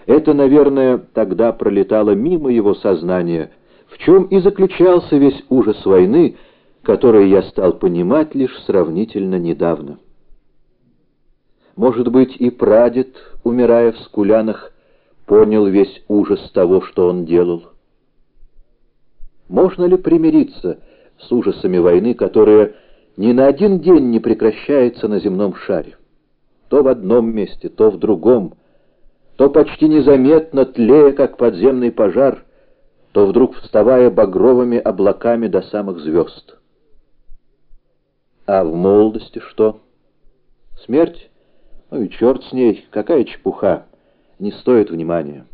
Это, наверное, тогда пролетало мимо его сознания, в чем и заключался весь ужас войны, который я стал понимать лишь сравнительно недавно. Может быть, и прадед, умирая в Скулянах, понял весь ужас того, что он делал. Можно ли примириться с ужасами войны, которая ни на один день не прекращается на земном шаре? То в одном месте, то в другом, то почти незаметно тлея, как подземный пожар, то вдруг вставая багровыми облаками до самых звезд. А в молодости что? Смерть? Ну и черт с ней, какая чепуха, не стоит внимания.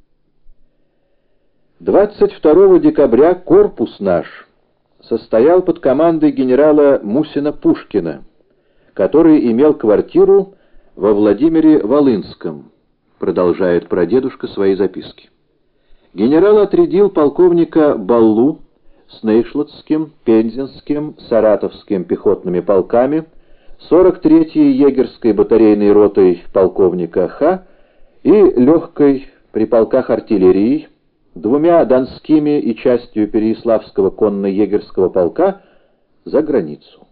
22 декабря корпус наш состоял под командой генерала Мусина-Пушкина, который имел квартиру во Владимире-Волынском, продолжает прадедушка свои записки. Генерал отрядил полковника Баллу с Нейшлотским, Пензенским, Саратовским пехотными полками, 43-й егерской батарейной ротой полковника Х и легкой при полках артиллерии, 2 донскими и частью Переяславского конно-егерского полка за границу.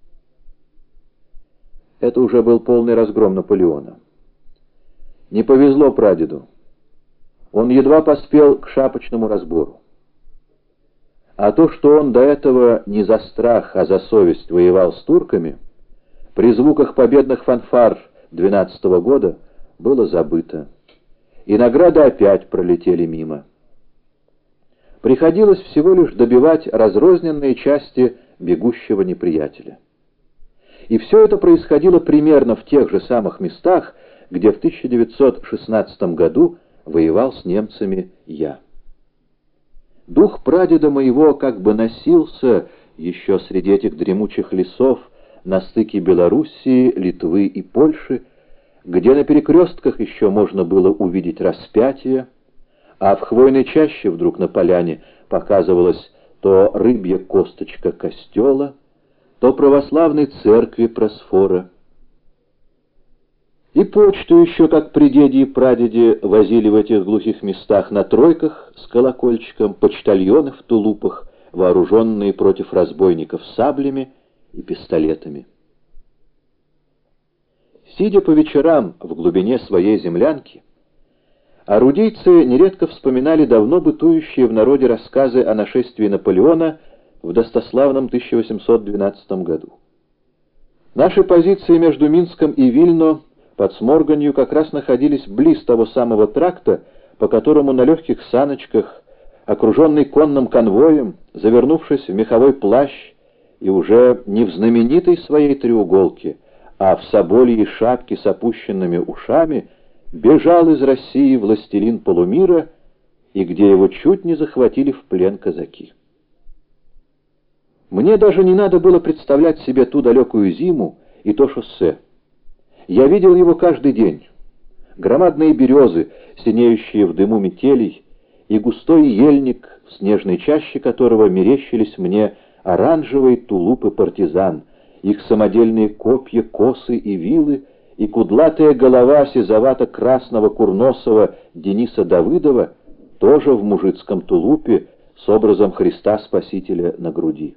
Это уже был полный разгром Наполеона. Не повезло прадеду. Он едва поспел к шапочному разбору. А то, что он до этого не за страх, а за совесть воевал с турками, при звуках победных фанфар 12-го года было забыто. И награды опять пролетели мимо. Приходилось всего лишь добивать разрозненные части бегущего неприятеля. И все это происходило примерно в тех же самых местах, где в 1916 году воевал с немцами я. Дух прадеда моего как бы носился еще среди этих дремучих лесов на стыке Белоруссии, Литвы и Польши, где на перекрестках еще можно было увидеть распятие, а в хвойной чаще вдруг на поляне показывалась то рыбья косточка костела, то православной церкви Просфора. И почту еще, как при деде и прадеде, возили в этих глухих местах на тройках с колокольчиком почтальоны в тулупах, вооруженные против разбойников саблями и пистолетами. Сидя по вечерам в глубине своей землянки, орудийцы нередко вспоминали давно бытующие в народе рассказы о нашествии Наполеона в достославном 1812 году. Наши позиции между Минском и Вильно под Сморганью как раз находились близ того самого тракта, по которому на легких саночках, окруженный конным конвоем, завернувшись в меховой плащ и уже не в знаменитой своей треуголке, а в собольей шапке с опущенными ушами, бежал из России властелин полумира, и где его чуть не захватили в плен казаки. Мне даже не надо было представлять себе ту далекую зиму и то шоссе. Я видел его каждый день. Громадные березы, синеющие в дыму метелей, и густой ельник, в снежной чаще которого мерещились мне оранжевые тулупы партизан, их самодельные копья, косы и вилы, и кудлатая голова сизовато-красного курносого Дениса Давыдова, тоже в мужицком тулупе, с образом Христа Спасителя на груди.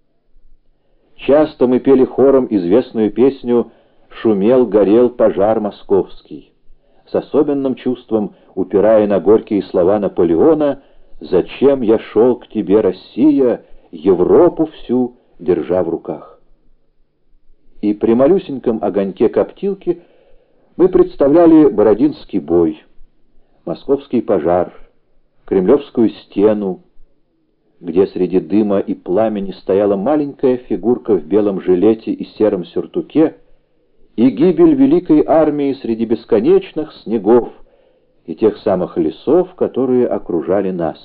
Часто мы пели хором известную песню «Шумел, горел пожар московский», с особенным чувством упирая на горькие слова Наполеона «Зачем я шел к тебе, Россия, Европу всю держа в руках». И при малюсеньком огоньке коптилки мы представляли Бородинский бой, Московский пожар, Кремлевскую стену, где среди дыма и пламени стояла маленькая фигурка в белом жилете и сером сюртуке, и гибель великой армии среди бесконечных снегов и тех самых лесов, которые окружали нас.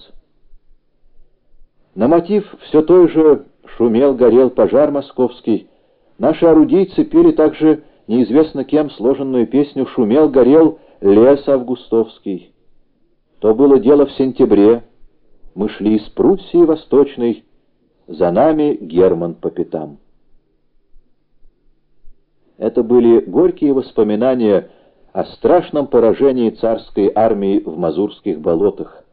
На мотив все той же «Шумел, горел пожар московский» наши орудийцы пели также неизвестно кем сложенную песню «Шумел, горел лес августовский». То было дело в сентябре. Мы шли из Пруссии Восточной, за нами Герман по пятам. Это были горькие воспоминания о страшном поражении царской армии в Мазурских болотах,